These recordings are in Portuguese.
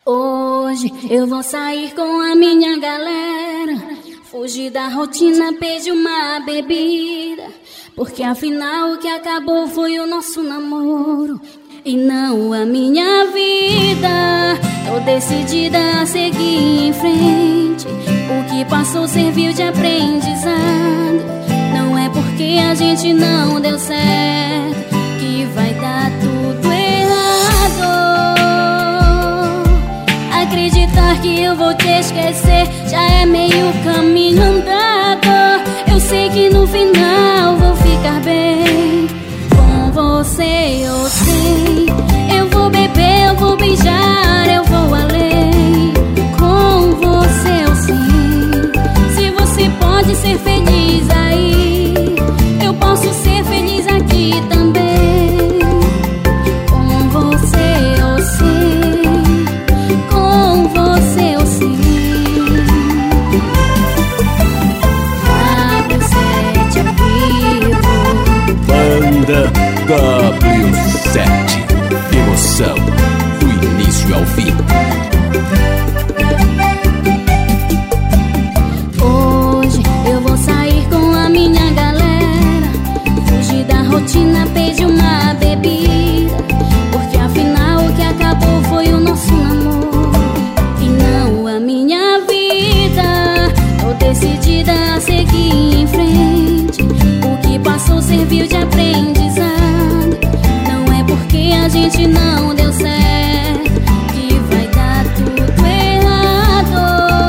Hoje eu vou sair com a minha galera, fugir da rotina, pedir uma bebida, porque afinal o que acabou foi o nosso namoro e não a minha vida. Tô decidida a seguir em frente, o que passou serviu de aprendizado. Não é porque a gente não deu certo que vai dar tudo errado. Acreditar que eu vou te esquecer já é meio caminho andado. Eu sei que no final vou ficar bem com você, eu sei. Eu vou beber, eu vou beijar, eu vou além. Com você eu sei. Se você pode ser feliz aí, eu posso ser feliz aqui também. Com você eu sei, com você eu sei. W7 ao vivo. Banda W7. Emoção do início ao fim. Hoje eu vou sair com a minha galera, fugir da rotina, pedir uma bebida, porque afinal o que acabou foi o nosso namoro e não a minha vida. Tô decidida a seguir em frente, o que passou serviu de aprendizado. Não é porque a gente não deu certo que vai dar tudo errado.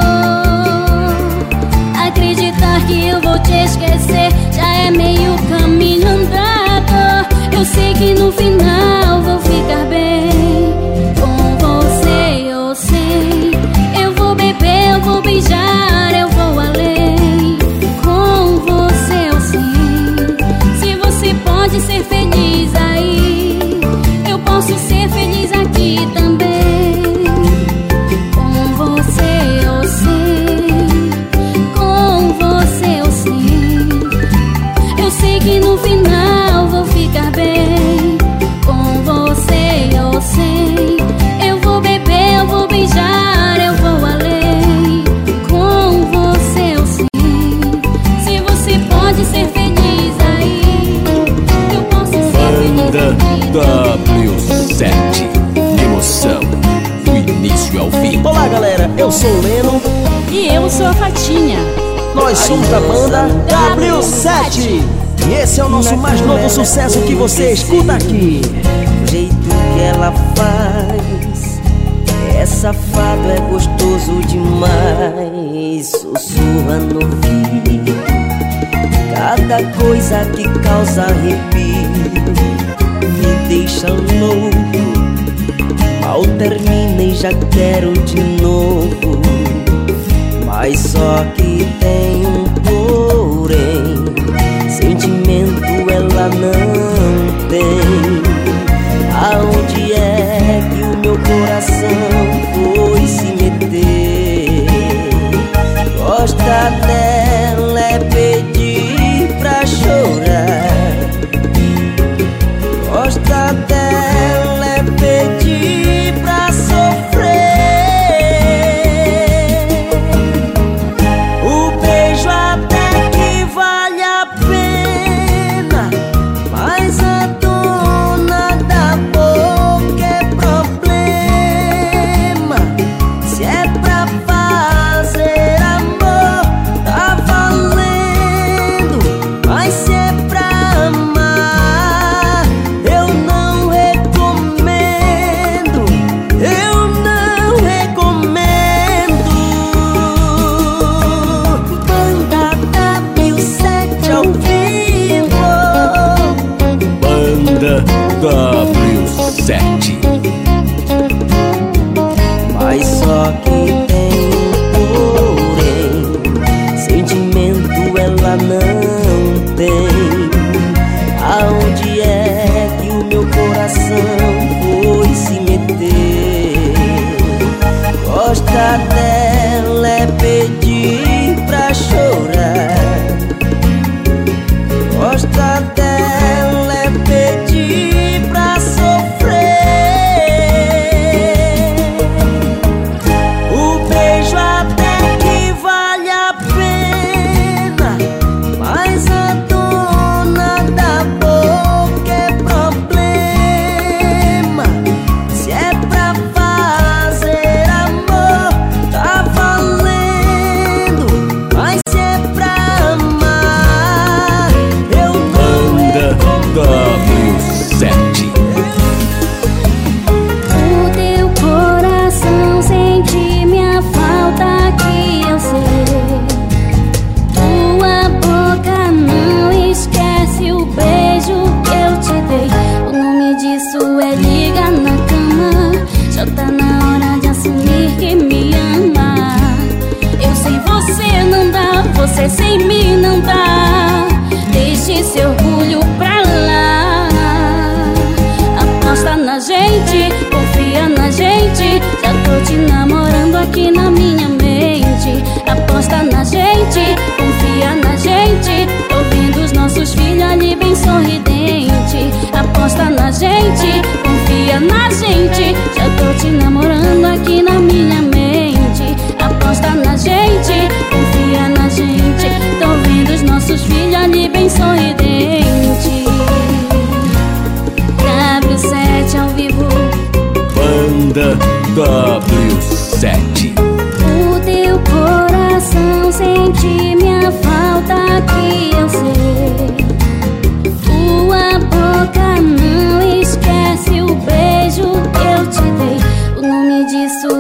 Acreditar que eu vou te esquecer já é meio caminho andado. Eu sei que no final vou ficar bem com você, eu sei. Eu vou beber, eu vou beijar, eu vou além. Com você eu sei. Se você pode ser feliz aí, eu posso ser feliz aqui também. Com você eu sei, com você eu sei. Eu sei que no final vou ficar bem com você, eu sei. Eu vou beber, eu vou beijar, eu vou além. Com você eu sei. Se você pode ser feliz aí, eu posso ser feliz Banda aqui. W7. Emoção do início ao fim. Olá galera, eu sou o Leno. E eu sou a Fatinha. Nós somos da banda W7 e esse é o nosso mais novo sucesso que você escuta aqui. O jeito que ela faz é safado, é gostoso demais. Sussurra no ouvido cada coisa que causa arrepio, me deixa louco. Mal termina e já quero de novo, mas só que tem um porém. Sentimento ela não tem. Aonde é que o meu coração foi se meter? Gosta dela é pedir pra chorar. Gosta dela é pedir pra sofrer. O beijo até que vale a pena, mas a dona da boca é problema.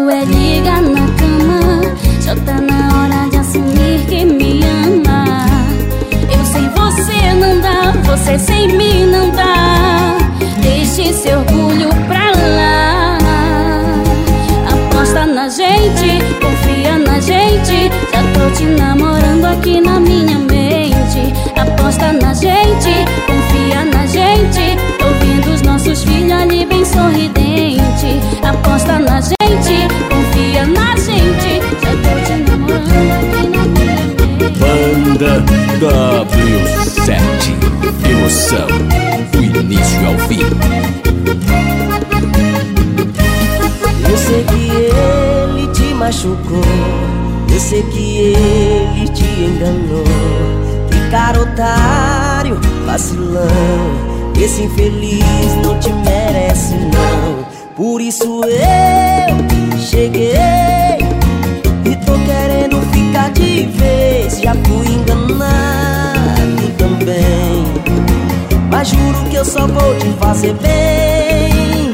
quero é ligar na cama. Já tá na hora de assumir que me ama. Eu sem você não dá, você sem mim não dá. Deixe seu orgulho pra lá. Aposta na gente, confia na gente. Já tô te namorando aqui na minha mente. Aposta na gente, confia na gente. Tô vendo os nossos filhos ali bem sorridente. Aposta na gente, confia na gente. Já tô te namorando aqui na minha mente. Banda W7. Emoção do início ao fim. Eu sei que ele te machucou, eu sei que ele te enganou. Que cara otário, vacilão, esse infeliz não te merece não. Por isso eu cheguei e tô querendo ficar de vez. Já fui enganado também, mas juro que eu só vou te fazer bem.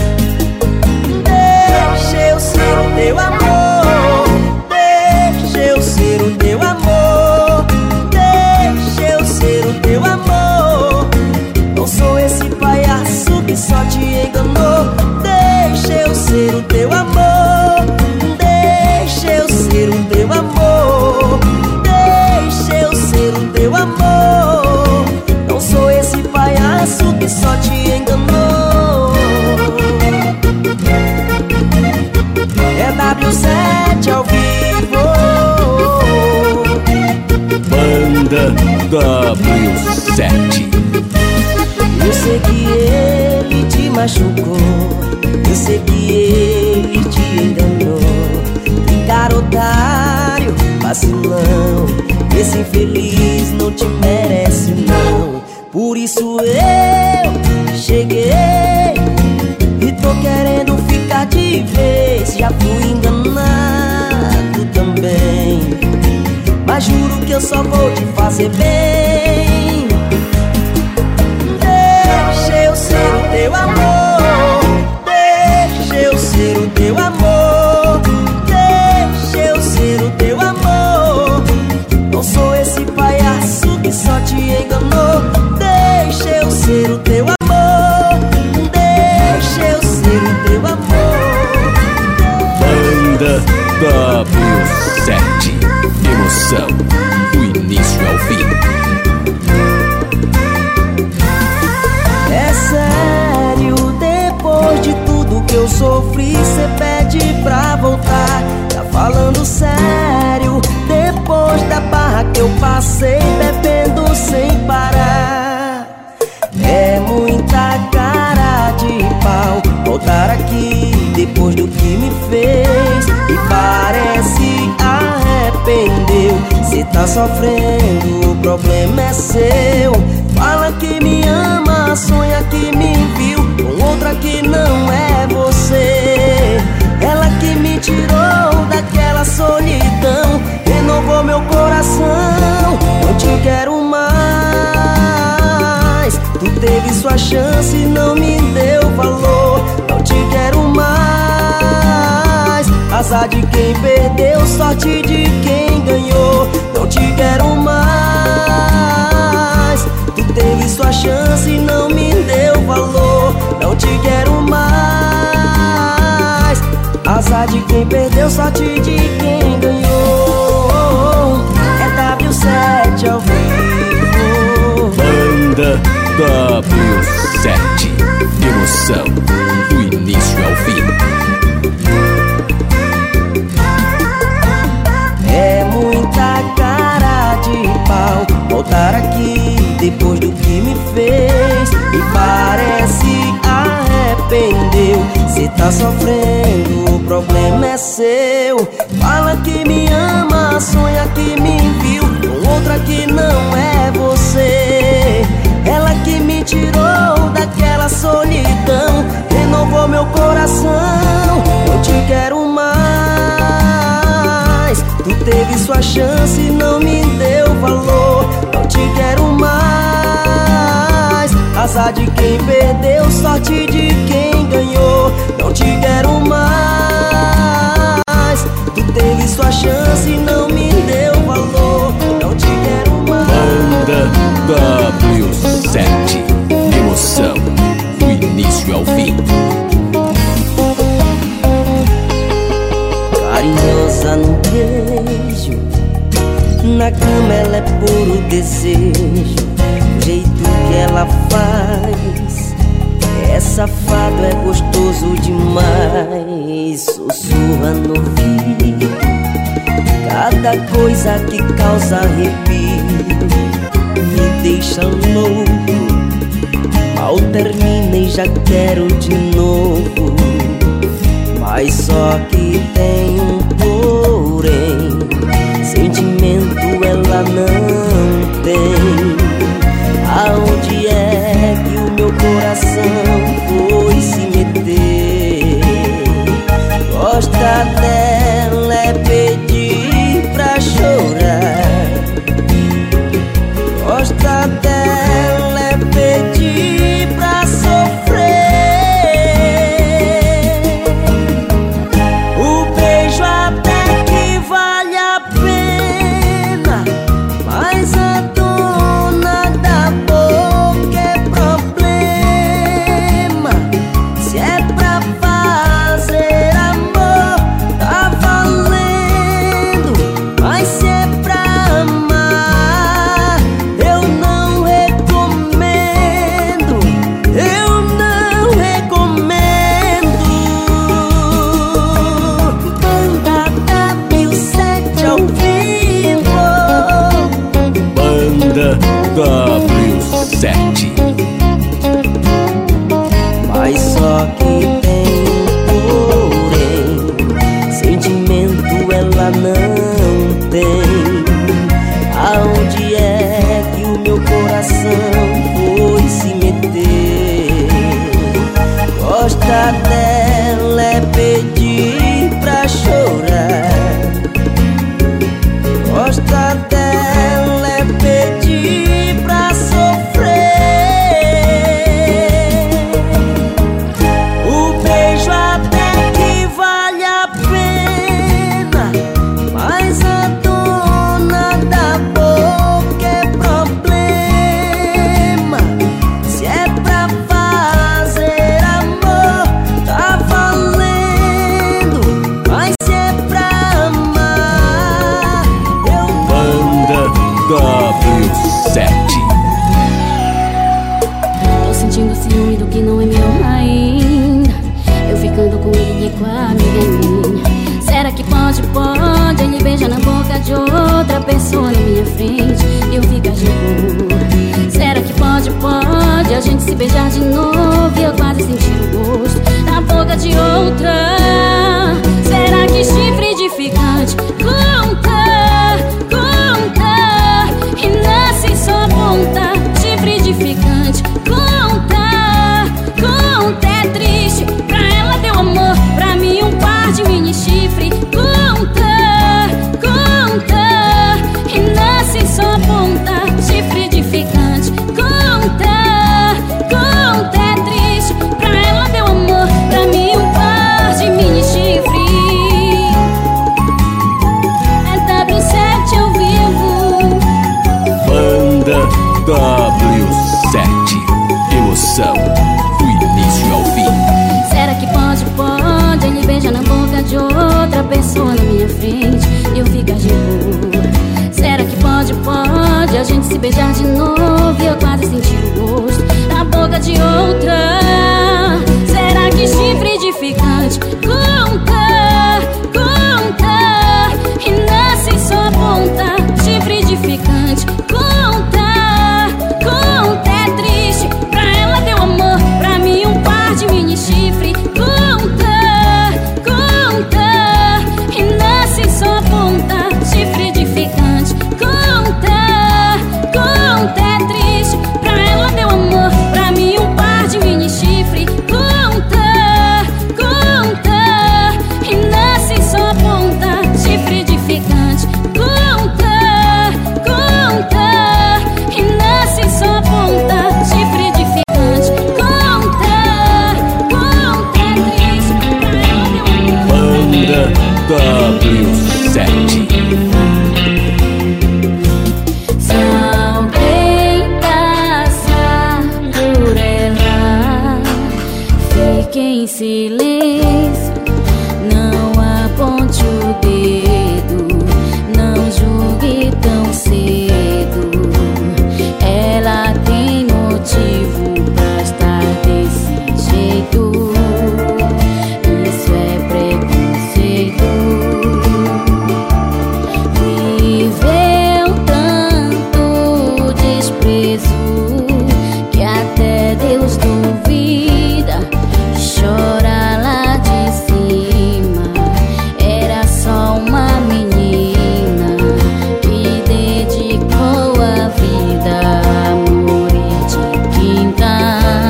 Deixa eu ser o teu amor, deixa eu ser o teu amor, deixa eu ser o teu amor. Não sou esse palhaço que só te enganou. Deixa eu ser o teu amor, deixa eu ser o teu amor, deixa eu ser o teu amor. Não sou esse palhaço que só te enganou. É W7 ao vivo. Banda W7. Eu sei que ele te machucou, eu sei que ele te enganou. Que cara otário, vacilão, esse infeliz não te merece não. Por isso eu cheguei e tô querendo ficar de vez. Já fui enganado também, mas juro que eu só vou te fazer bem. Deixa eu ser o teu amor, deixa eu ser o teu amor, deixa eu ser o teu amor. Não sou esse palhaço que só te enganou. Deixa eu ser o teu amor, deixa eu ser o teu amor. Banda W7. Emoção do início ao fim. É sério, depois de tudo que eu sofri, cê pede pra voltar. Tá falando sério, depois da barra que eu passei, bebendo sem parar. É muita cara de pau voltar aqui depois do que me fez. E parece arrependeu. Se tá sofrendo, o problema é seu. Fala que me ama, sonha que me viu com outra que não é você. Ela que me tirou daquela solidão, renovou meu coração. Não te quero mais. Tu teve sua chance e não me deu valor. Não te quero mais. Azar de quem perdeu, sorte de quem ganhou. Não te quero mais. Tu teve sua chance e não me deu valor. Não te quero mais. Azar de quem perdeu, sorte de quem ganhou. É W7 ao vivo. Banda W7. Emoção do início ao fim. É muita cara de pau voltar aqui depois do que me fez. E parece arrependeu. Se tá sofrendo, o problema é seu. Fala que me ama, sonha que me viu com outra que não é você. Ela que me tirou daquela solidão, renovou meu coração. Não te quero mais. Tu teve sua chance e não me deu valor. Não te quero mais. Azar de quem perdeu, sorte de quem ganhou. Não te quero mais. uma chance e não me deu valor. Não te quero mais. Banda W7, emoção do início ao fim. Carinhosa no beijo, na cama ela é puro desejo. O jeito que ela faz é safado, é gostoso demais. Sussurra no ouvido cada coisa que causa arrepio, me deixa louco. Mal termina e já quero de novo. Mas só que tem um porém, sentimento ela não tem. Aonde é que o meu coração foi se meter? Gosta dela é pedir pra chorar. Gosta dela é pedir pra sofrer. O beijo até que vale a pena, mas a dona da boca é problema. Se é pra fazer amor, tá valendo. Mas se é pra amar, eu não recomendo. Eu não recomendo. Banda W7 ao vivo. Banda W7. Mas só que tem um porém, sentimento ela não tem. Aonde é que o meu coração foi se meter? Gosta dela é pedir pra chorar. Gosta dela é pedir pra sofrer. O beijo até que vale a pena, mas a dona da boca é problema. Se é pra fazer amor, tá valendo. Mas se é pra amar, eu Banda W7. Tô sentindo ciúme do que não é meu ainda. Eu ficando com ele e com a amiga minha. Será que pode? Ele beija na boca de outra pessoa na minha frente e eu ficar de boa. Será que pode? A gente se beijar de novo e eu quase sentir o gosto na boca de outra. Será que chifre edificante conta? E nasce só ponta. Chifre edificante conta. É triste, pra ela deu amor, pra mim um par de mini chifre. Conta. E nasce só ponta. Chifre edificante conta. É triste, pra ela deu amor, pra mim um par de mini chifre. É W7 ao vivo. Banda W7, emoção do início ao fim. Será que pode? Ele beija na boca de outra pessoa na minha frente e eu ficar de boa. Será que pode? A gente se beijar de novo e eu quase sentir o gosto na boca de outra. Será que chifre edificante conta? E nasce só ponta. Chifre edificante conta. É triste, pra ela deu amor, pra mim um par de mini chifre. Conta. E nasce só ponta. Chifre edificante conta. É triste, pra ela deu amor, pra mim um par de mini chifre. Conta. E nasce só ponta. Chifre edificante conta. E nasce só ponta. Chifre edificante conta. É triste, pra ela deu amor. Banda W7. Se alguém passar por ela, fique em silêncio, não aponte o dedo, não julgue tão cedo. Ela tem motivo pra estar desse jeito. Isso é preconceito. Viveu tanto desprezo que até Deus duvida. Chora lá de cima. Era só uma menina que dedicou a vida a amor e de quinta.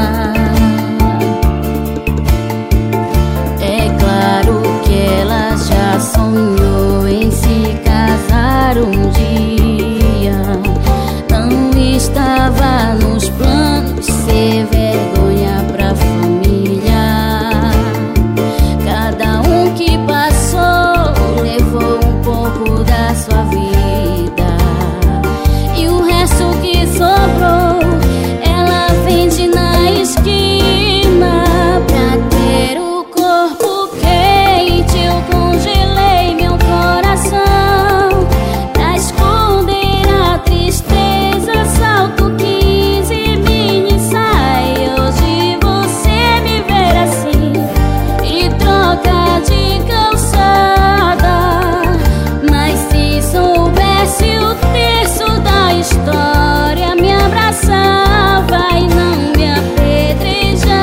É claro que ela já sonhou em se casar um dia. Não estava nos planos ser vergonha pra família. Cada um que passou levou um pouco da sua vida, e o resto que sobrou ela vende na esquina. Pra ter o corpo quente eu congelei meu coração. Pra esconder a tristeza salto 15 mini saia. Hoje você me ver assim e troca de calçada. Mas se soubesse o terço da história, me abraçava e não me apedrejava.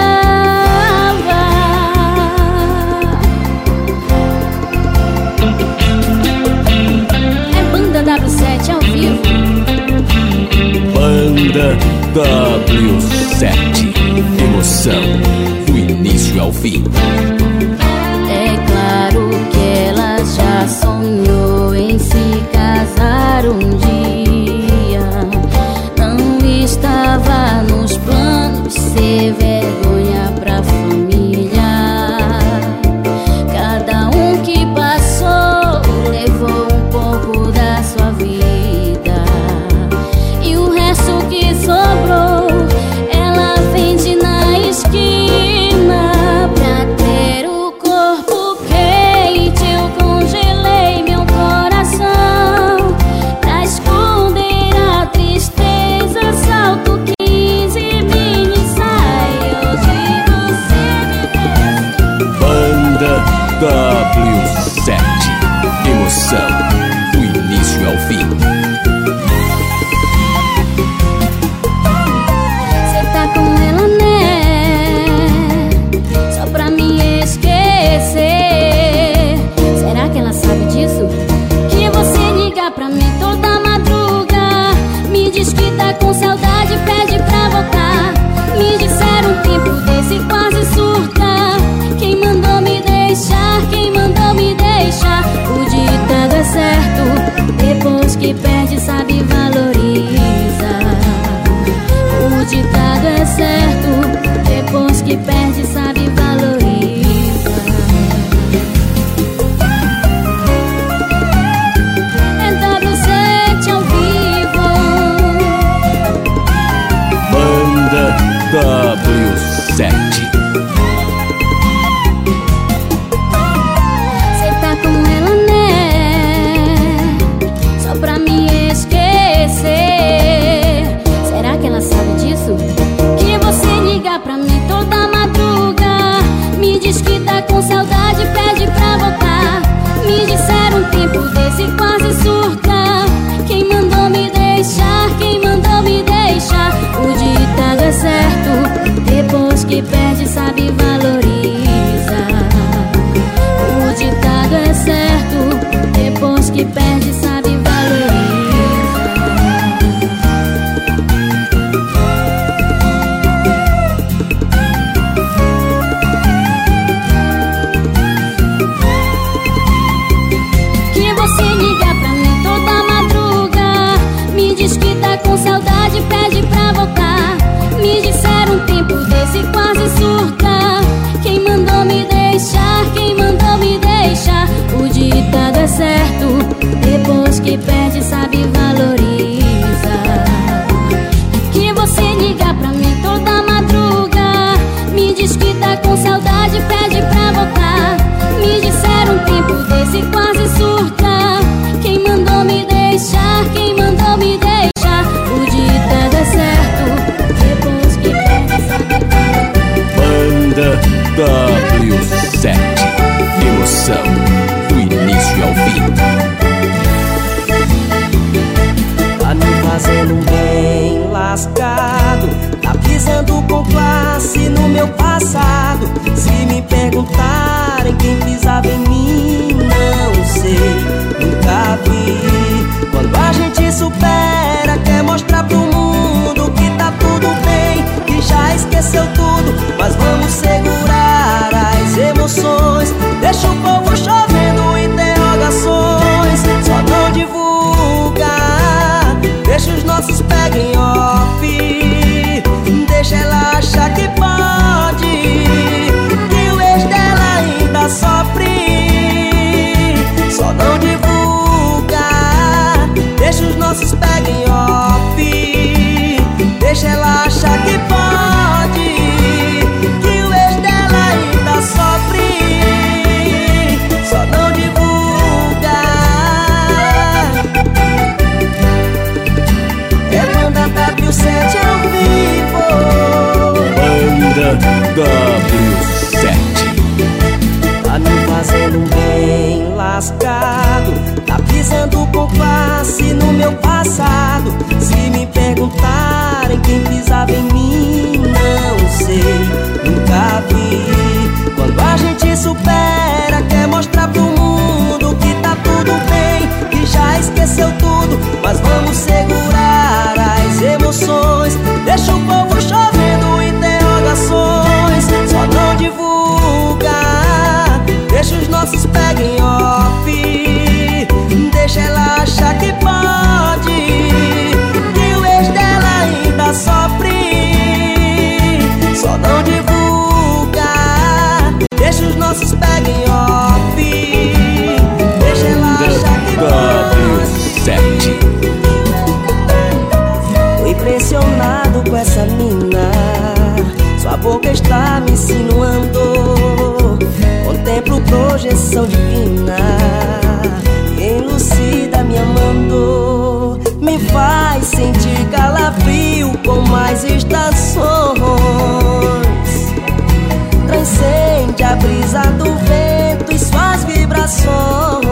É Banda W7 ao vivo. Banda W7. Emoção do início ao fim. É claro que ela já sonhou em se casar um dia. Não estava nos planos ser vergonha pra família. Cada um que passou levou um pouco da sua vida, e o resto que sobrou ela vende na esquina. Pra ter o corpo quente eu congelei meu coração. Pra esconder a tristeza salto 15 mini saia. Hoje você me vê. Banda W7. Emoção do início ao fim. Cê tá com ela, né? Só pra me esquecer. Será que ela sabe disso? Que você liga pra mim toda madruga, me diz que tá com saudade, pede pra voltar. Me disseram um tempo desse quase surta. Quem mandou me deixar? Quem mandou me deixar? O ditado é certo, depois que perde sabe valoriza. O ditado é certo, depois que perde sabe valoriza. É W7 ao vivo. Banda W7. Cê tá com ela, né? Só pra me esquecer. Será que ela sabe disso? Que você liga pra mim toda madruga, me diz que tá com saudade, pede pra voltar. Me disseram um tempo desse quase surta. Quem mandou me deixar? Quem mandou me deixar? O ditado é certo, depois que perde sabe valoriza. O ditado é certo, depois que perde sabe valoriza. Que você liga pra mim toda madruga, me diz que tá com saudade, pede pra voltar. Me disseram um tempo desse quase surta. Quem mandou me deixar? Quem mandou me deixar? O ditado é certo, que perde sabe valoriza. Que você liga pra mim toda madruga, me diz que tá com saudade, pede pra voltar. Me disseram um tempo desse quase surta. Quem mandou me deixar? Quem mandou me deixar? O ditado é certo, depois que perde sabe Banda W7, emoção do início ao fim. Tá me fazendo bem lascado, tá pisando com classe no meu passado. Se me perguntarem quem pisava em mim, não sei, nunca vi. Quando a gente supera, quer mostrar pro mundo que tá tudo bem, que já esqueceu tudo, mas vamos segurar as emoções. Deixa o povo chovendo interrogações, só não divulga, deixa os nossos peguem off. Deixa ela achar que pode, que o ex dela ainda sofre. Só não divulga, deixa os nossos peguem off. Deixa ela achar que pode, que o ex dela ainda sofre. Só não divulga. É banda W7 ao vivo. Banda W7. Tá me fazendo bem lascado, tá pisando com classe no meu passado. Se me perguntarem quem pisava em mim, não sei, nunca vi. Quando a gente supera, quer mostrar pro mundo que tá tudo bem, que já esqueceu tudo, mas vamos segurar as emoções. Deixa o povo chovendo interrogações, só não divulga, deixa os nossos peguem off. Deixa ela achar que pode, que o ex dela ainda sofre. Só não divulga, deixa os nossos peguem off. Deixa ela achar que pode. W7. Tô impressionado com essa mina, sua boca está me insinuando. Contemplo projeção divina, e elucida me amando. Me faz sentir calafrio com mais estações. Transcende a brisa do vento e suas vibrações.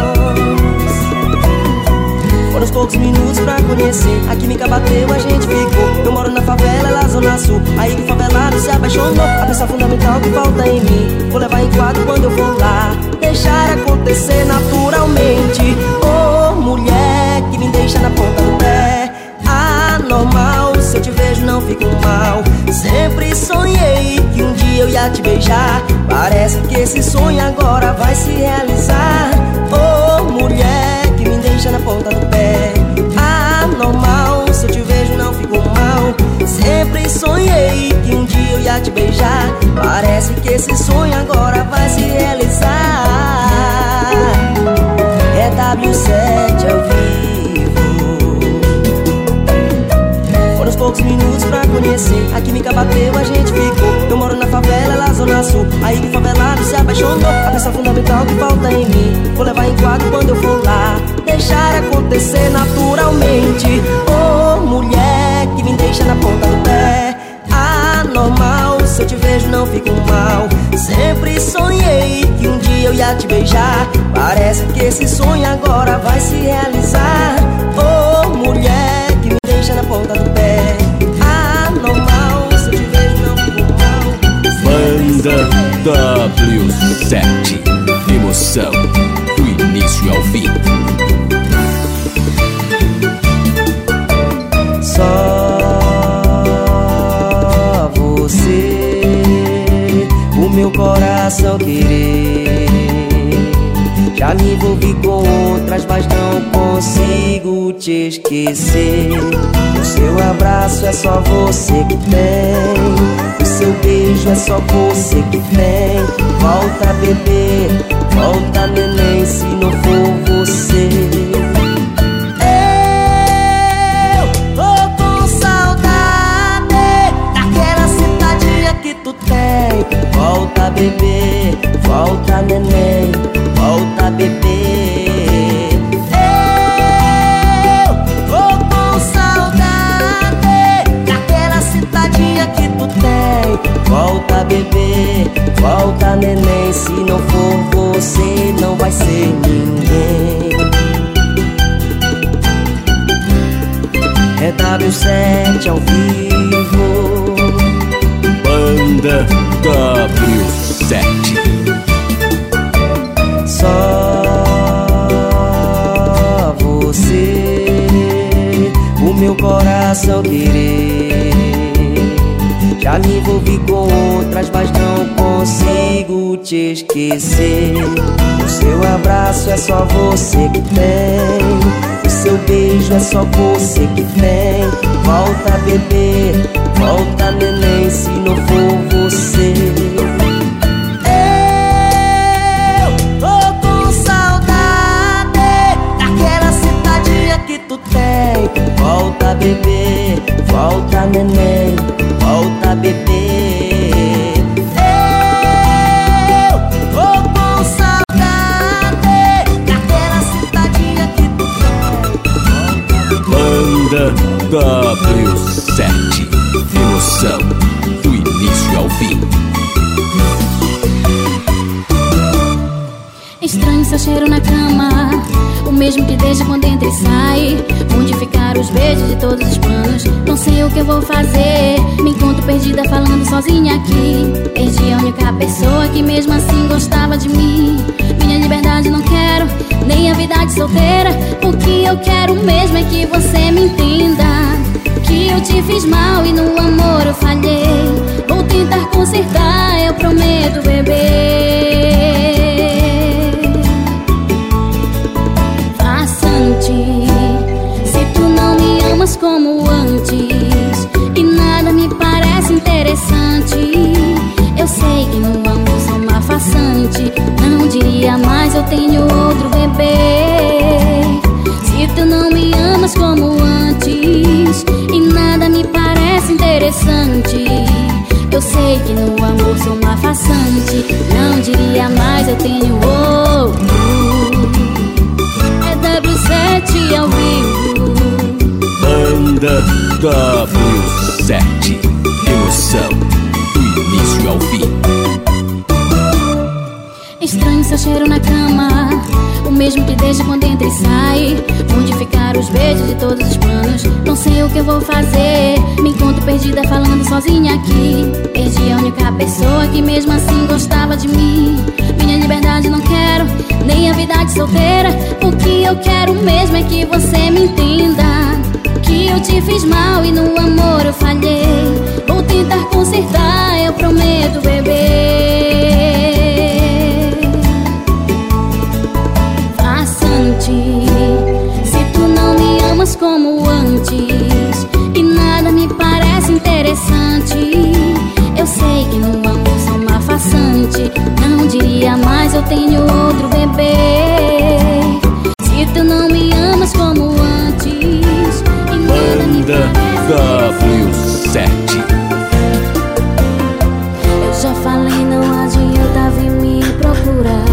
Foram os poucos minutos pra conhecer, a química bateu, a gente ficou. Eu moro na favela, ela zona sul, aí que o favelado se apaixonou. A peça fundamental que falta em mim, vou levar em quadro quando eu for lá. Deixar acontecer naturalmente. Oh, mulher que me deixa na ponta do pé. Anormal, se eu te vejo não fico mal. Sempre sonhei que um dia eu ia te beijar. Parece que esse sonho agora vai se realizar. Oh, mulher que me deixa na ponta do pé. Anormal, se eu te vejo não fico mal. Sempre sonhei que um dia eu ia te beijar. Parece que esse sonho agora vai se realizar. É W7 ao vivo. Foram os poucos minutos pra conhecer, a química bateu, a gente ficou. Eu moro na favela, ela zona sul, aí que o favelado se apaixonou. A peça fundamental que falta em mim, vou levar em quadro quando eu for lá. Deixar acontecer naturalmente. Oh, mulher que me deixa na ponta do pé. Anormal, se eu te vejo não fico mal. Sempre sonhei que um dia eu ia te beijar. Parece que esse sonho agora vai se realizar. Oh, mulher que me deixa na ponta do pé. Anormal, se eu te vejo não fico mal. Banda W7, emoção do início ao fim. Só você, o meu coração querer. Já me envolvi com outras, mas não consigo te esquecer. O seu abraço é só você que tem, o seu beijo é só você que tem. Volta bebê, volta neném, se não for você. vai ser ninguém. É W7 ao vivo. Banda W7. Só você, o meu coração querer. Já me envolvi com outras, mas não consigo te esquecer. O seu abraço é só você que tem, o seu beijo é só você que tem. Volta bebê, volta neném, se não for você. Eu tô com saudade daquela sentadinha que tu tem. Volta bebê, volta neném, volta bebê. Eu tô com saudade daquela sentadinha que tu tem. Banda W7. Emoção do início ao fim. Estranho seu cheiro na cama, o mesmo que desde quando entra e sai. Onde ficaram os beijos de todos os planos? Não sei o que eu vou fazer. Me encontro perdida falando sozinha aqui. Perdi a única pessoa que mesmo assim gostava de mim. Minha liberdade não quero, nem a vida de solteira. O que eu quero mesmo é que você me entenda, que eu te fiz mal e no amor eu falhei. Vou tentar consertar, eu prometo, bebê. Se tu não me amas como antes e nada me parece interessante, eu sei que no amor sou uma farsante. Não diria mais, eu tenho outro bebê. Se tu não me amas como antes e nada me parece interessante, eu sei que no amor sou uma farsante. Não diria mais, eu tenho outro. É W7 ao vivo. Banda W7. Emoção do início ao fim. Estranho seu cheiro na cama, o mesmo que desde quando entra e sai. Onde ficaram os beijos de todos os planos? Não sei o que eu vou fazer. Me encontro perdida falando sozinha aqui. Perdi a única pessoa que mesmo assim gostava de mim. Minha liberdade não quero, nem a vida de solteira. O que eu quero mesmo é que você me entenda, que eu te fiz mal e no amor eu falhei. Vou tentar consertar, eu prometo, bebê. Se tu não me amas como antes e nada me parece interessante, eu sei que no amor sou uma farsante. Não diria mais, eu tenho outro bebê. Se tu não me amas como antes e nada me parece W7. Eu já falei, não adianta vir me procurar.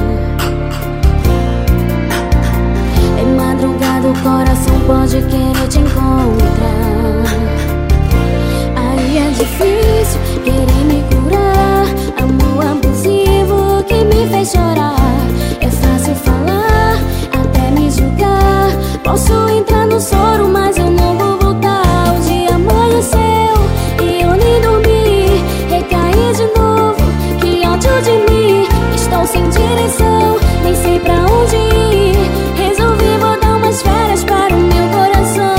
O coração pode querer te encontrar. Aí é difícil querer me curar. Amor abusivo que me fez chorar. É fácil falar, até me julgar. Posso entrar no soro, mas eu não vou voltar. O dia amanheceu e eu nem dormi. Recaí de novo, que ódio de mim. Estou sem direção, nem sei pra onde ir. Resolvi voltar umas férias para o meu coração.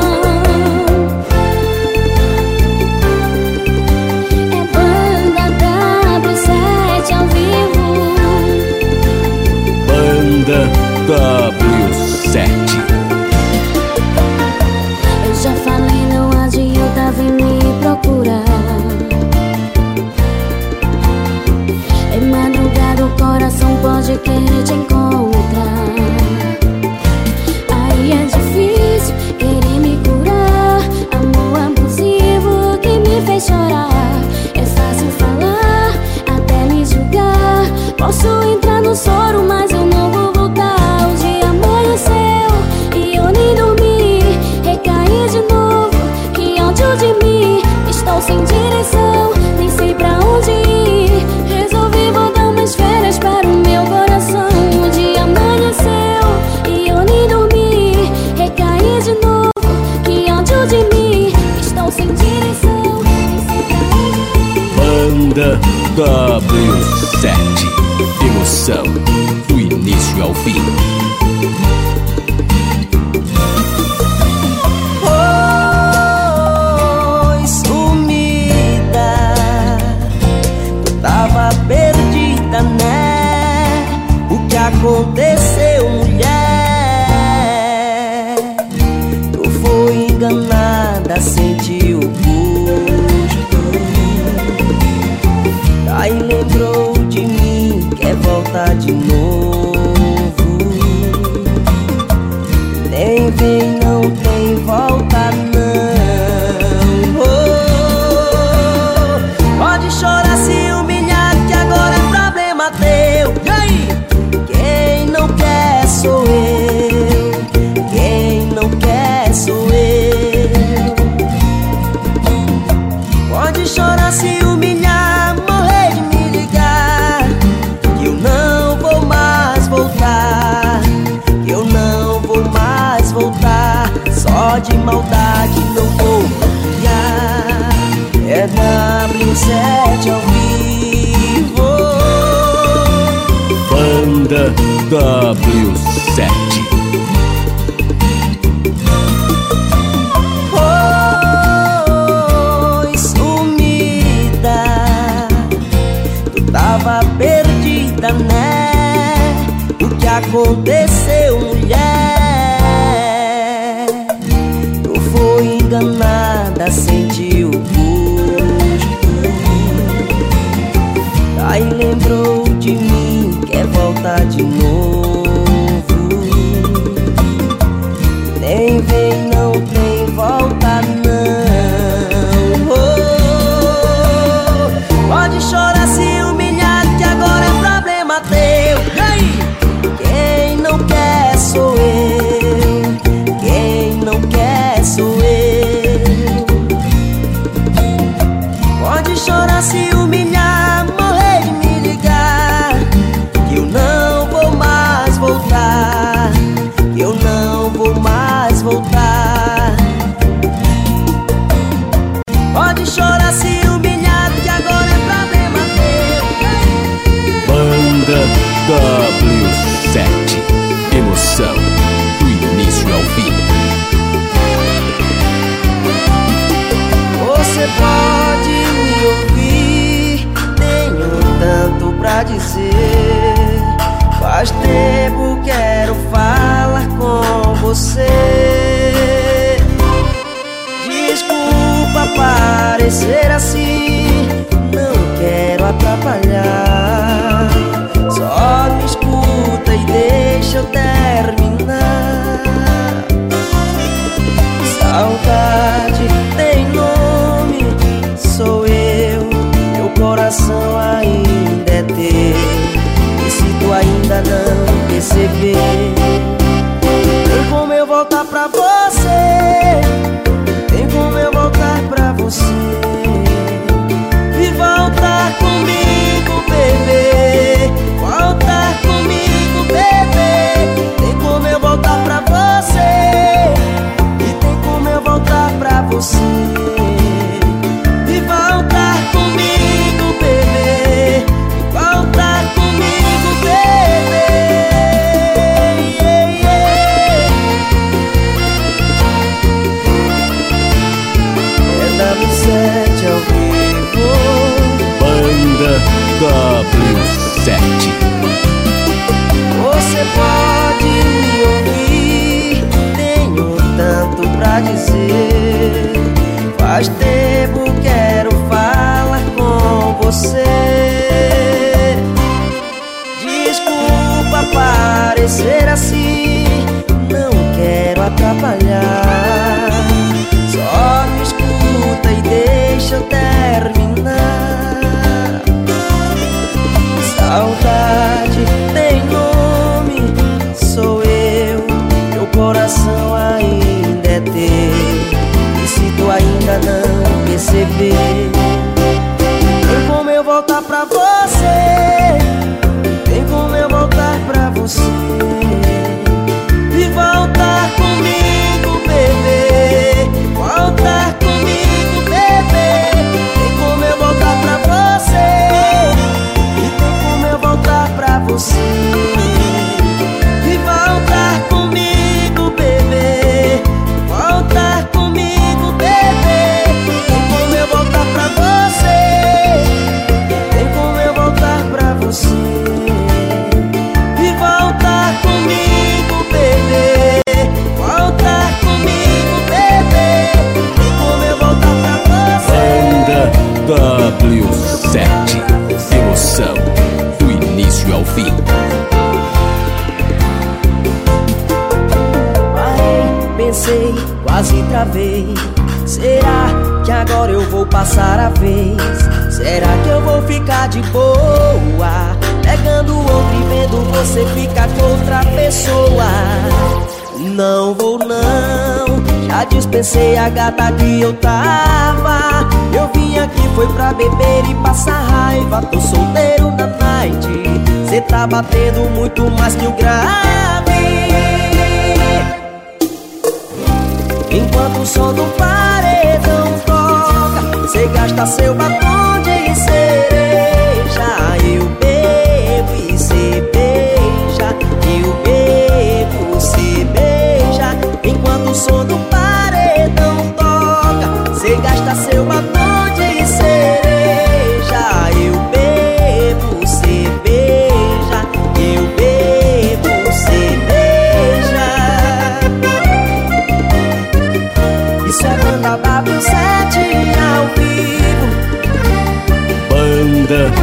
É banda W7 ao vivo. Banda W7. Eu já falei, não adianta vir me procurar. É madrugada, o coração pode querer te encontrar. Aí é difícil querer me curar. Amor abusivo que me fez chorar. É fácil falar, até me julgar. Posso entrar no soro, mas eu não vou voltar. O dia amanheceu e Emoção do início ao fim. Oi, sumida, tu tava perdida, né? O que aconteceu, mulher? Tu foi enganada, sentiu o gosto, aí lembrou de mim, quer voltar de novo. Nem vem, não tem volta não. Oh, pode chorar, se humilhar, que agora é problema teu. E aí? Quem não quer sou eu, quem não quer sou eu. Pode chorar, se humilhar, morrer de me ligar, que eu não vou mais voltar, que eu não vou mais voltar. Só de maldade não vou confiar. É W7 ao vivo. Banda W7. Oi, sumida, tu tava perdida, né? O que aconteceu, mulher? Tu foi enganada, sentiu o gosto, aí lembrou de mim, quer voltar de novo. Nem vem, não tem volta não. Oh, pode chorar, se humilhar, que agora é problema teu. E aí? Quem não quer sou eu, quem não quer sou eu. Pode chorar, se humilhar, morrer de me ligar, que eu não vou mais voltar, que eu não vou mais voltar. Pode chorar, se humilhar, que agora é problema teu. Banda W7. Emoção do início ao fim. Você pode me ouvir, tenho tanto pra dizer. Faz tempo quero falar com você. Desculpa parecer assim, não quero atrapalhar. Só me escuta e deixa eu terminar. Saudade tem nome, sou eu, meu coração ainda é teu. E se tu ainda não perceber, tem como eu voltar pra você, tem como eu voltar pra você. E voltar comigo, bebê, voltar comigo, bebê. Tem como eu voltar pra você, e tem como eu voltar pra você. E voltar comigo, bebê, voltar comigo, bebê. Yeah, yeah. É W7 ao vivo. Banda W7. Você pode me ouvir, tenho tanto pra dizer. Faz tempo quero falar com você. Desculpa parecer assim, não quero atrapalhar. Só me escuta e deixa eu terminar. Saudade tem nome, sou eu, meu coração ainda é teu. E se tu ainda não perceber, tem como eu voltar pra você, tem como eu voltar pra você. pensei, quase travei. Será que agora eu vou passar a vez? Será que eu vou ficar de boa, pegando outro e vendo você ficar com outra pessoa? Não vou não, já dispensei a gata que eu tava. Eu vim aqui foi pra beber e passar raiva. Tô solteiro na night, cê tá batendo muito mais que o grave. Enquanto o som do paredão toca, cê gasta seu batom de cereja. Eu bebo e cê beija, eu bebo, cê beija. Enquanto o som do paredão toca, cê gasta seu batom de cereja. Eu bebo, cê beija, eu bebo, cê beija. Isso é banda W7 ao vivo. Banda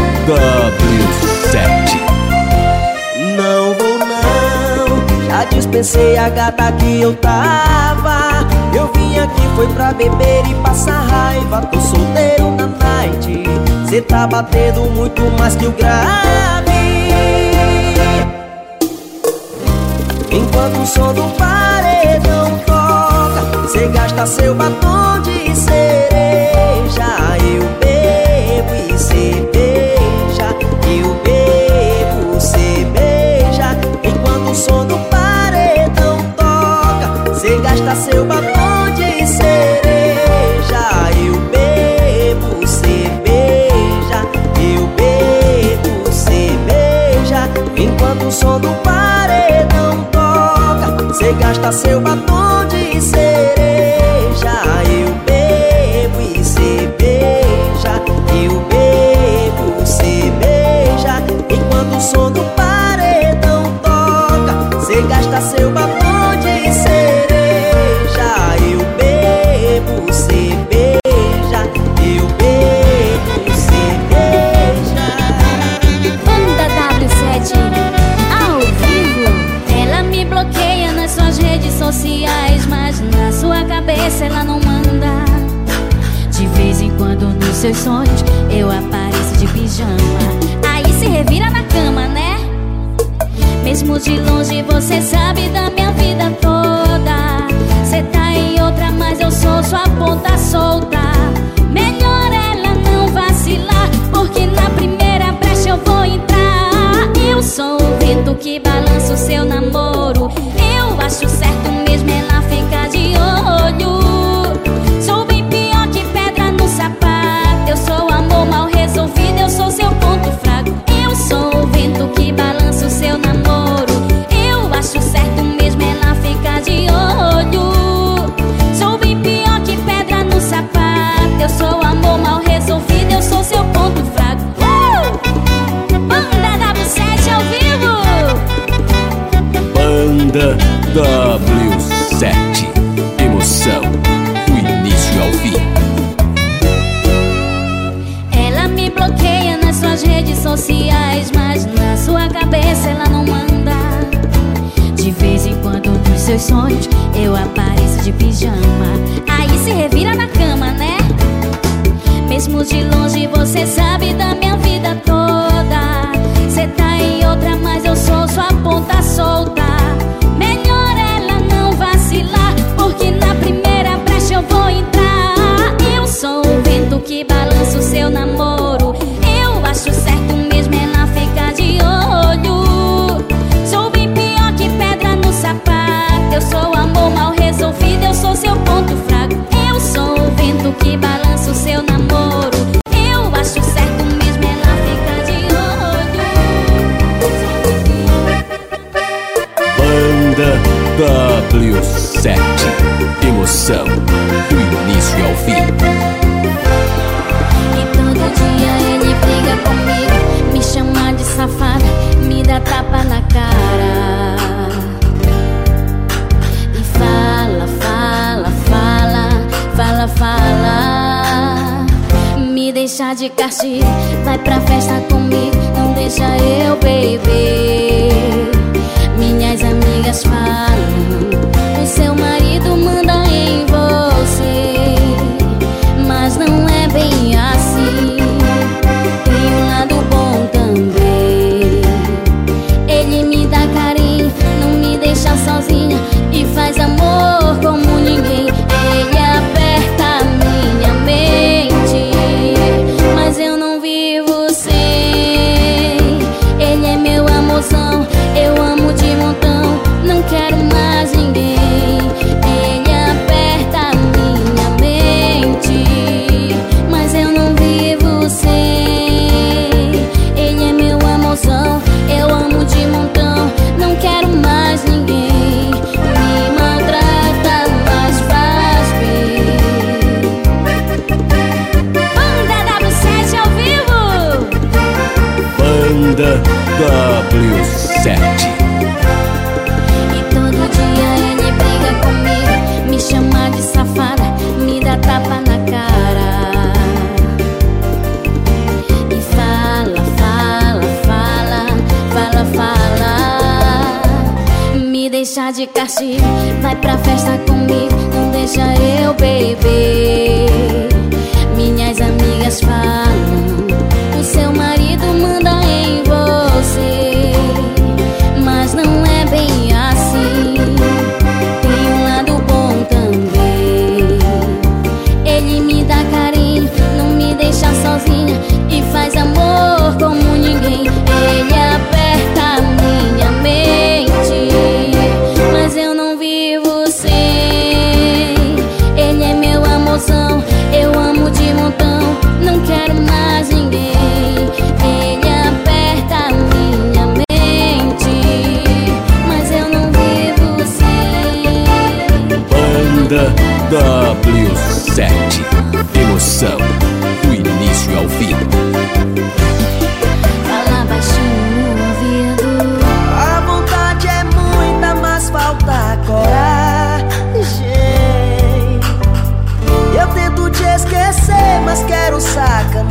W7. Não vou não, já dispensei a gata que eu tava. Eu vim aqui foi pra beber e passar raiva. Tô solteiro na night, cê tá batendo muito mais que o grave. Enquanto o som do paredão toca, cê gasta seu batom de cereja. Eu bebo e cê beija, eu bebo, cê beija. Enquanto o som do paredão toca, cê gasta seu batom de cereja. Eu bebo, cê beija, eu bebo, cê beija. Enquanto o som do paredão toca, cê gasta seu batom de cereja. Eu bebo e cê beija, eu bebo, cê beija. Enquanto o som do paredão toca, cê gasta seu batom de cereja. Eu bebo, cê beija, eu bebo, cê beija. Banda W7 ao vivo. Ela me bloqueia nas suas redes sociais, mas na sua cabeça ela não manda. De vez em quando nos seus sonhos eu apareço de pijama. Aí se revira na cama, né? Mesmo de longe você sabe da minha vida toda. Cê tá em outra, mas eu sou sua ponta solta. Melhor ela não vacilar, porque na primeira brecha eu vou entrar. Eu sou o vento que balança o seu namoro. Eu acho certo mesmo ela ficar de olho. Sou bem pior que pedra no sapato. Eu sou amor mal resolvido, eu sou seu ponto fraco. Eu sou o vento que balança o seu namoro. Eu acho certo mesmo ela ficar de olho. Sou bem pior que pedra no sapato. Eu sou amor mal resolvido, eu sou seu ponto fraco. Banda W7 ao vivo. Banda W7. Emoção do início ao fim. Ela me bloqueia nas suas redes sociais, mas na sua cabeça ela não manda. De vez em quando nos seus sonhos eu apareço de pijama. Aí se revira na cama, né? Mesmo de longe você sabe da minha vida toda. Cê tá em outra, mas eu sou sua ponta solta. Melhor ela não vacilar, porque na primeira brecha eu vou entrar. Eu sou o vento que balança o seu namoro. Eu acho certo mesmo ela ficar de olho. Sou bem pior que pedra no sapato. Eu sou amor mal resolvido, eu sou seu ponto fraco. Eu sou o vento que balança o seu namoro. Eu acho certo mesmo ela ficar de olho. Banda W7. Emoção do início ao fim. E todo dia ele briga comigo, me chama de safada, me dá tapa na cara. E fala, fala, fala, fala, fala. Me deixa de castigo, vai pra festa comigo, não deixa eu beber. Minhas amigas falam, o seu marido deixa de castigo, vai pra festa comigo, não deixa eu beber. Minhas amigas falam, o seu marido manda em você, mas não é bem assim. Tem um lado bom também. Ele me dá carinho, não me deixa sozinha e faz amor como ninguém. Ele aperta minha mente, mas eu não vivo sem. Ele é meu amorzão, eu amo de montão, não quero mais ninguém. Ele aperta minha mente, mas eu não vivo sem. Banda W7, emoção do início ao fim. Fala baixinho no ouvido. A vontade é muita, mas falta coragem. Eu tento te esquecer, mas quero sacanagem.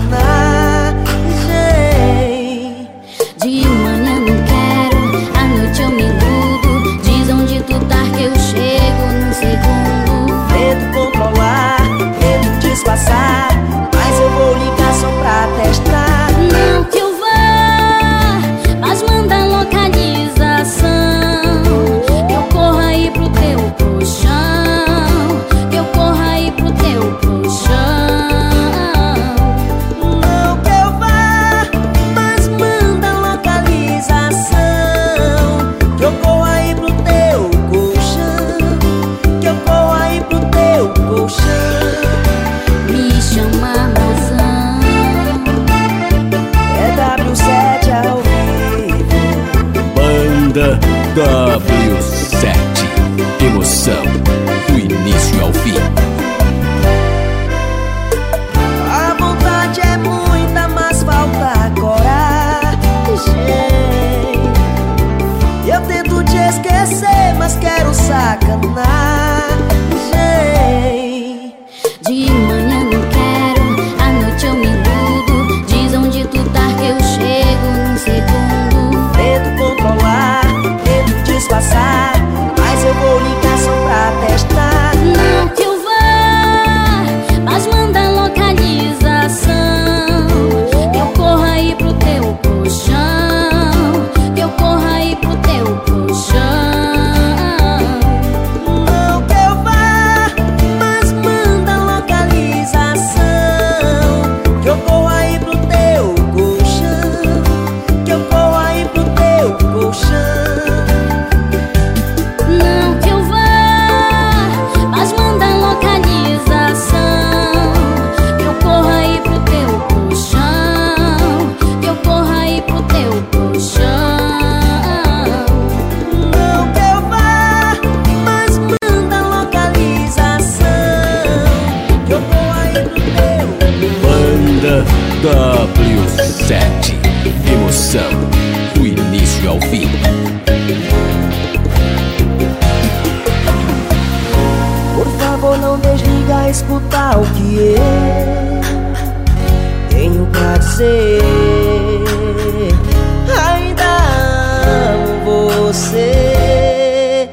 De manhã não quero, à noite eu me iludo. Diz onde tu tá que eu chego num segundo. Tento controlar, tento disfarçar, mas eu vou ligar só pra testar. Não que eu vá, mas manda localização. Eu corro aí pro teu colchão, eu corro aí pro teu colchão. Não que eu vá, mas manda localização. Que eu corro aí pro teu colchão, que eu corro aí pro teu colchão. Me chama mozão. É W7 ao vivo. Banda W7, emoção do início ao fim. A vontade é muita, mas falta coragem. Eu tento te esquecer, mas quero sacanagem. De manhã não quero, à noite eu me iludo. Diz onde tu tá que eu chego num segundo. Tento controlar, tento disfarçar, mas eu vou ligar só pra testar. Não que eu vá, mas manda localização. Eu corro aí pro teu colchão, eu corro aí pro teu colchão. Não que eu vá, mas manda localização. Que eu corro aí pro teu colchão, que eu corro aí pro teu colchão. Não que eu vá, mas manda localização. Eu corro aí pro teu colchão, eu corro aí pro teu colchão. Não que eu vá, mas manda localização. Que eu corro aí pro teu. Banda W7, emoção do início ao fim. Por favor, não desliga a escutar o que eu tenho pra dizer. Ainda amo você.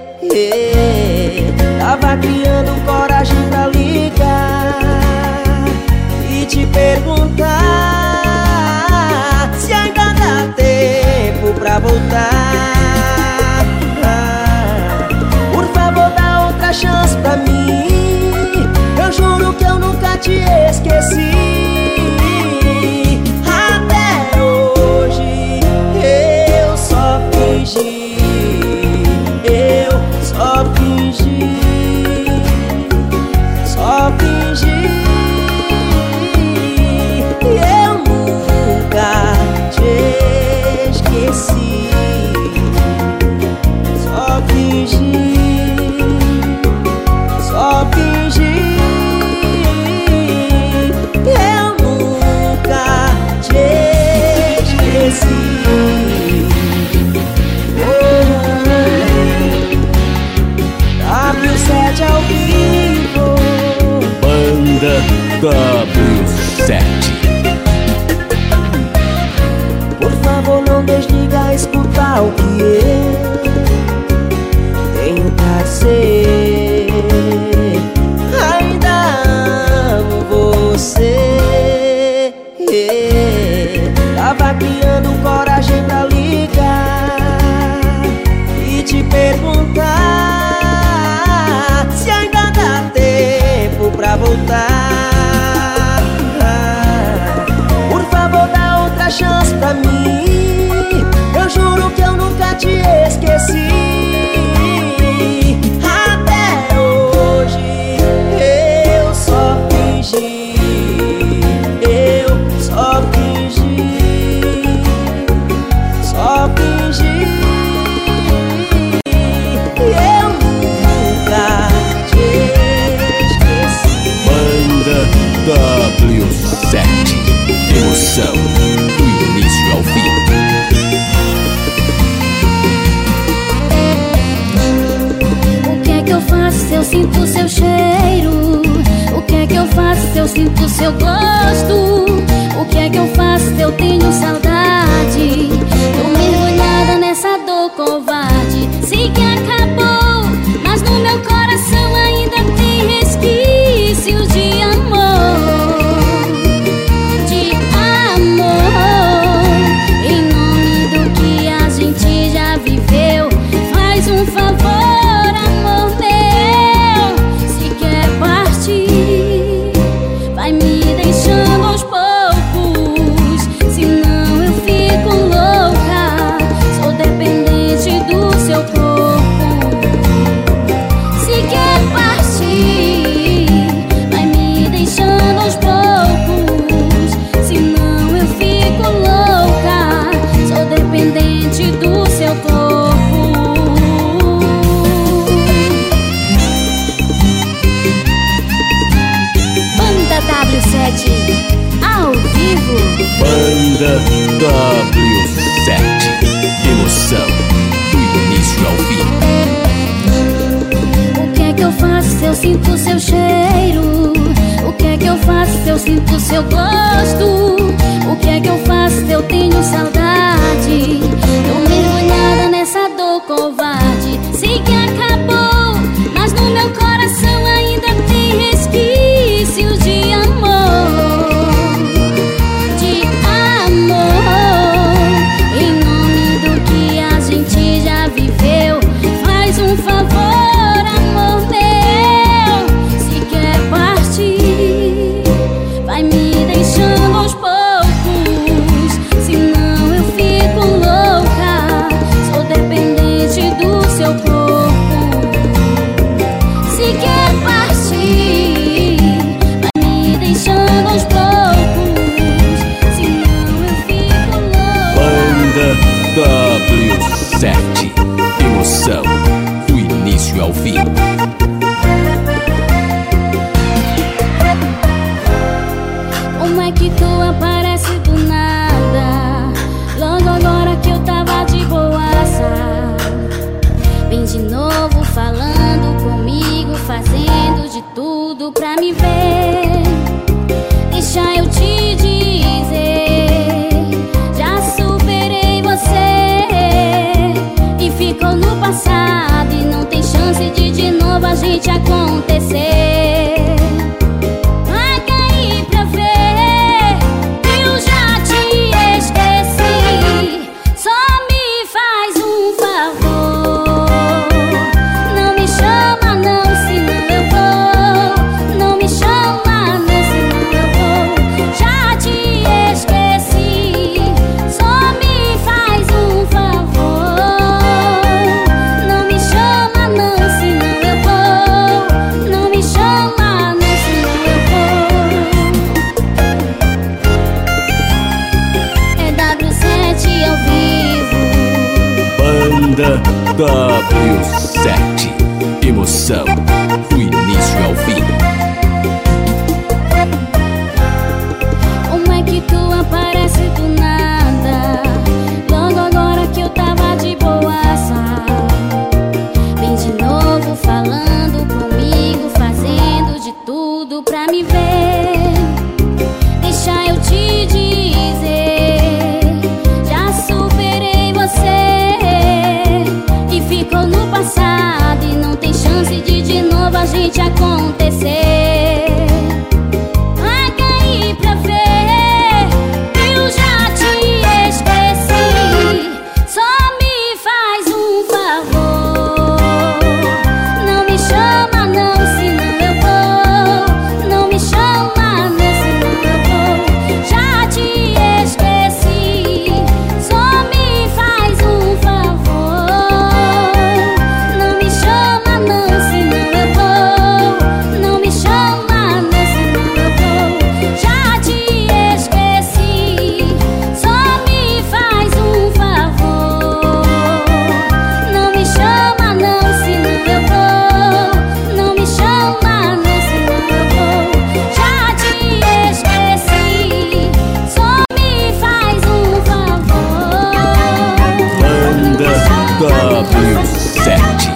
Tava criando coragem pra ligar e te perguntar se ainda dá tempo pra voltar. Por favor, dá outra chance pra mim. Eu juro que eu nunca te esqueci. Até hoje eu só fingi, eu só fingi, só fingi. Eu nunca te esqueci. Só fingi, só fingi. Eu nunca te esqueci. W7 ao vivo. Banda W7, Por favor, não desliga a escutar o que eu você, ainda amo você. Tava criando coragem pra ligar e te perguntar se ainda dá tempo pra voltar. Por favor, dá outra chance pra mim, eu juro que eu nunca te esqueci. Até hoje eu só fingi, eu só fingi, só fingi. Eu nunca te esqueci. Banda W7, emoção do início ao fim. O que é que eu faço se eu sinto seu cheiro? O que é que eu faço se eu sinto seu gosto? O que é que eu faço se eu tenho saudade? Tô mergulhada nessa dor covarde. Sei que acabou, mas no meu coração ainda tem resquícios de amor. De amor. Em nome do que a gente já viveu, faz um favor, amor meu. Se quer partir, vai me deixando aos poucos, senão eu fico louca. Sou dependente do seu corpo. Se quer partir, vai me deixando aos poucos, senão eu fico louca. Sou dependente do seu corpo. Banda W7 ao vivo. Banda W7, emoção do início ao fim. O que é que eu faço se eu sinto seu cheiro? O que é que eu faço se eu sinto seu gosto? O que é que eu faço se eu tenho saudade? Tô mergulhada nessa dor covarde. Sei que acabou, mas no meu coração ainda tem resquícios de amor. De amor. Em nome do que a gente já viveu, faz um favor, amor meu. Se quer partir, vai me deixando aos poucos, senão eu fico louca. Sou dependente do seu corpo. Se quer partir, vai me deixando aos poucos, senão eu fico louca. Banda W7, emoção do início ao fim. Como é que tu aparece do nada, logo agora que eu tava de boaça? Vem de novo falando comigo, fazendo de tudo pra me ver. Deixa eu te dizer, já superei você e ficou no passado, e não tem chance de novo a gente acontecer. Paga aí pra ver, eu já te esqueci. Só me faz um favor, não me chama não, senão eu vou. Não me chama não, senão eu vou. Já te esqueci. Só me faz um favor, não me chama não, senão eu vou. Não me chama não, senão eu vou. É W7 ao vivo. Banda W7, emoção do início ao fim. Como é que tu aparece do nada, logo agora que eu tava de boaça? Vem de novo falando comigo, fazendo de tudo pra me ver. Deixa eu te dizer, já superei você e ficou no do passado e não tem chance de novo a gente acontecer. Paga aí pra ver, eu já te esqueci. Só me faz um favor, não me chama não, senão eu vou. Não me chama não, senão eu vou. Já te esqueci. Só me faz um favor, não me chama não, senão eu vou. Não me chama não, senão eu vou. Já te esqueci. Só me faz um favor, não me chama não, senão eu vou. Não me chama não, senão eu vou. Já te esqueci. Só me faz um favor. Banda W7.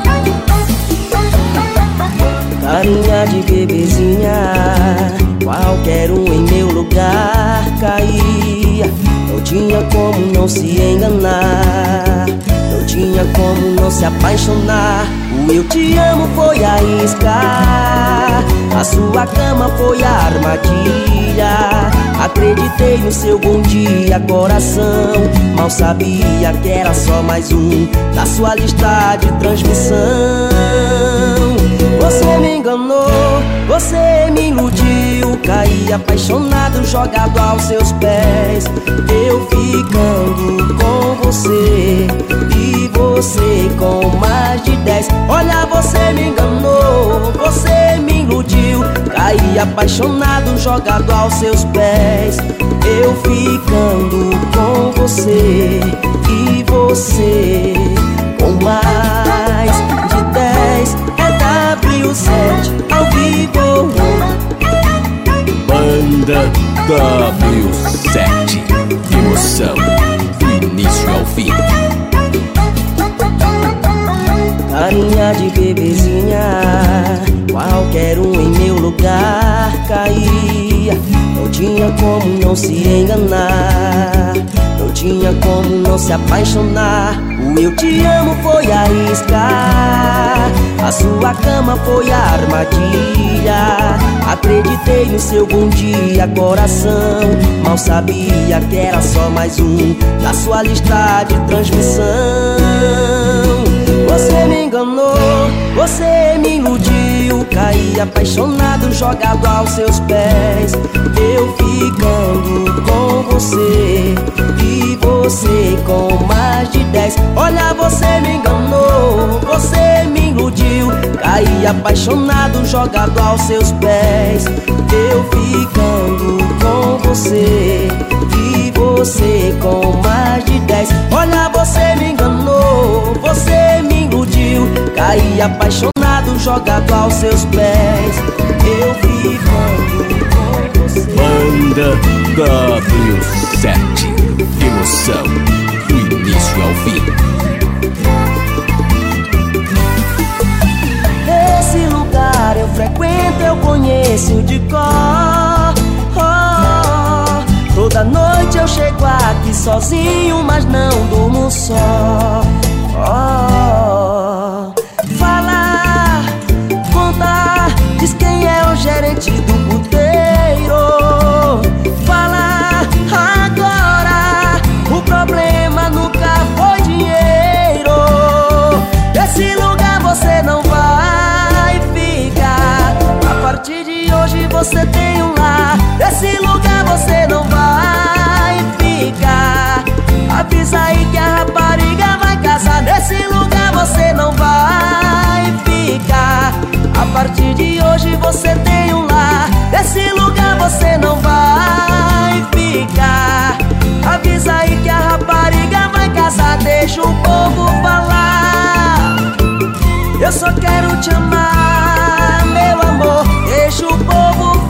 Carinha de bebezinha, qualquer um em meu lugar caía. Não tinha como não se enganar, não tinha como não se apaixonar. O eu te amo foi a isca, a sua cama foi a armadilha. Acreditei no seu bom dia, coração. Mal sabia que era só mais um da sua lista de transmissão. Você me enganou, você me iludiu. Caí apaixonado, jogado aos seus pés. Eu ficando com você e você com mais de 10. Olha, você me enganou, você me iludiu. Caí apaixonado, jogado aos seus pés. Eu ficando com você e você com mais de 10. É W7 ao vivo. Banda W7. Emoção do início ao fim. Carinha de bebezinha, qualquer um em meu lugar caía. Não tinha como não se enganar, não tinha como não se apaixonar. O eu te amo foi a isca, a sua cama foi a armadilha. Acreditei no seu bom dia, coração. Mal sabia que era só mais um da sua lista de transmissão. Você me enganou, você me iludiu. Caí apaixonado, jogado aos seus pés. Eu ficando com você e você com mais de 10. Olha, você me enganou, você me iludiu. Caí apaixonado, jogado aos seus pés. Eu ficando com você e você com mais de 10. Olha, você me enganou, você me iludiu. Caí apaixonado, jogado aos seus pés. Eu ficando com você. Banda W7. Emoção do início ao fim. Esse lugar eu frequento, eu conheço de cor. Toda noite eu chego aqui sozinho, mas não durmo só. Falar, contar, diz quem é o gerente do puteiro. Falar agora, o problema nunca foi dinheiro. Desse lugar você não vai ficar. A partir de hoje você tem um lar. Desse lugar você não vai ficar. Avisa aí que a rapariga vai casar. Nesse lugar você não vai ficar. A partir de hoje você tem um lar. Desse lugar você não vai ficar. Avisa aí que a rapariga vai casar. Deixa o povo falar. Eu só quero te amar, meu amor. Deixa o povo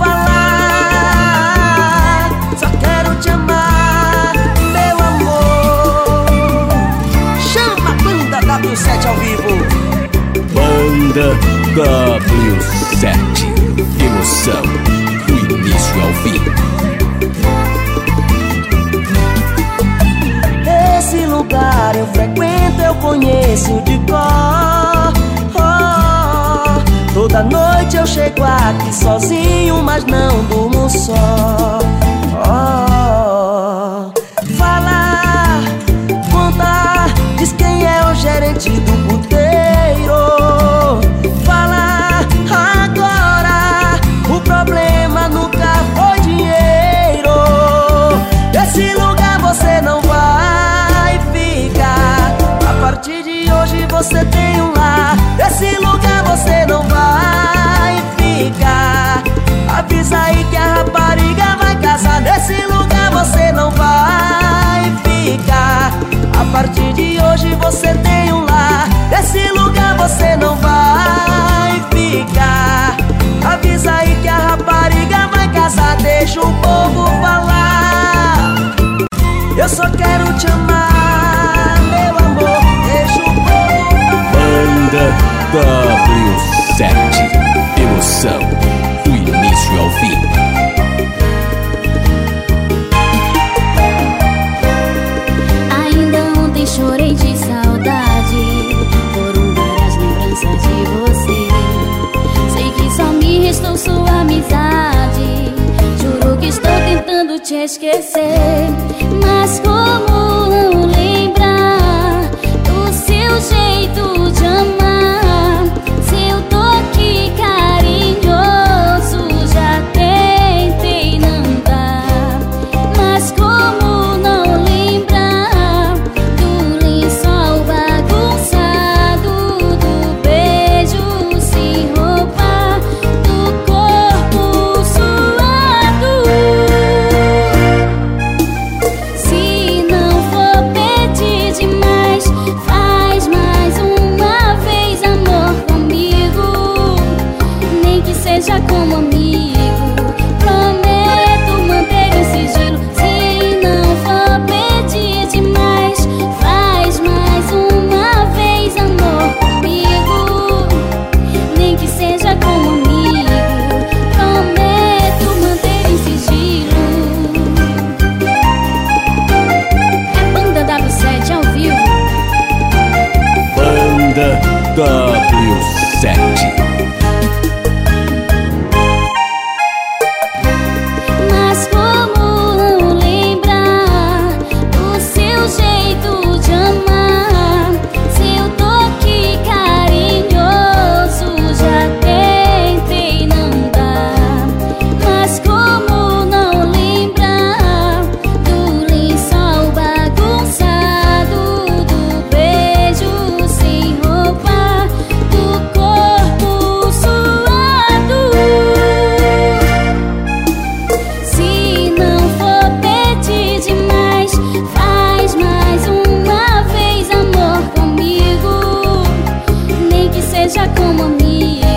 falar. Só quero te amar, meu amor. Chama a banda W7 ao vivo. Banda W7. Emoção do início ao fim. Esse lugar eu frequento, eu conheço de cor. eu chego aqui sozinho, mas não durmo só. Falar, contar, diz quem é o gerente do puteiro. Falar agora, o problema nunca foi dinheiro. Esse lugar você não vai ficar. A partir de hoje você tem um lar. Esse lugar você não vai ficar. Avisa aí que a rapariga vai casar. Nesse lugar você não vai ficar. A partir de hoje você tem um lar. Nesse lugar você não vai ficar. Avisa aí que a rapariga vai casar. Deixa o povo falar. Eu só quero te amar, meu amor. Deixa o povo Banda W7. Emoção do início ao fim. Ainda ontem chorei de saudade. Foram várias lembranças de você. Sei que só me restou sua amizade. Juro que estou tentando te esquecer, mas como não lembrar do seu jeito de amar, seu toque carinhoso? Já tentei não dar, mas como não lembrar do lençol bagunçado, do beijo sem roupa, do corpo suado? Se não for pedir demais, faz mais uma vez amor comigo, nem que seja como amigo. Prometo manter em sigilo. Se não for pedir demais, faz mais uma vez amor comigo, nem que seja como amigo. Prometo manter em sigilo. É Banda W7 ao vivo. Banda W7. Mas como não lembrar do seu jeito de amar, seu toque carinhoso? Já tentei não dar, mas como não lembrar do lençol bagunçado, do beijo sem roupa, do corpo suado? Se não for pedir demais, faz mais uma vez amor comigo, nem que seja como amigo.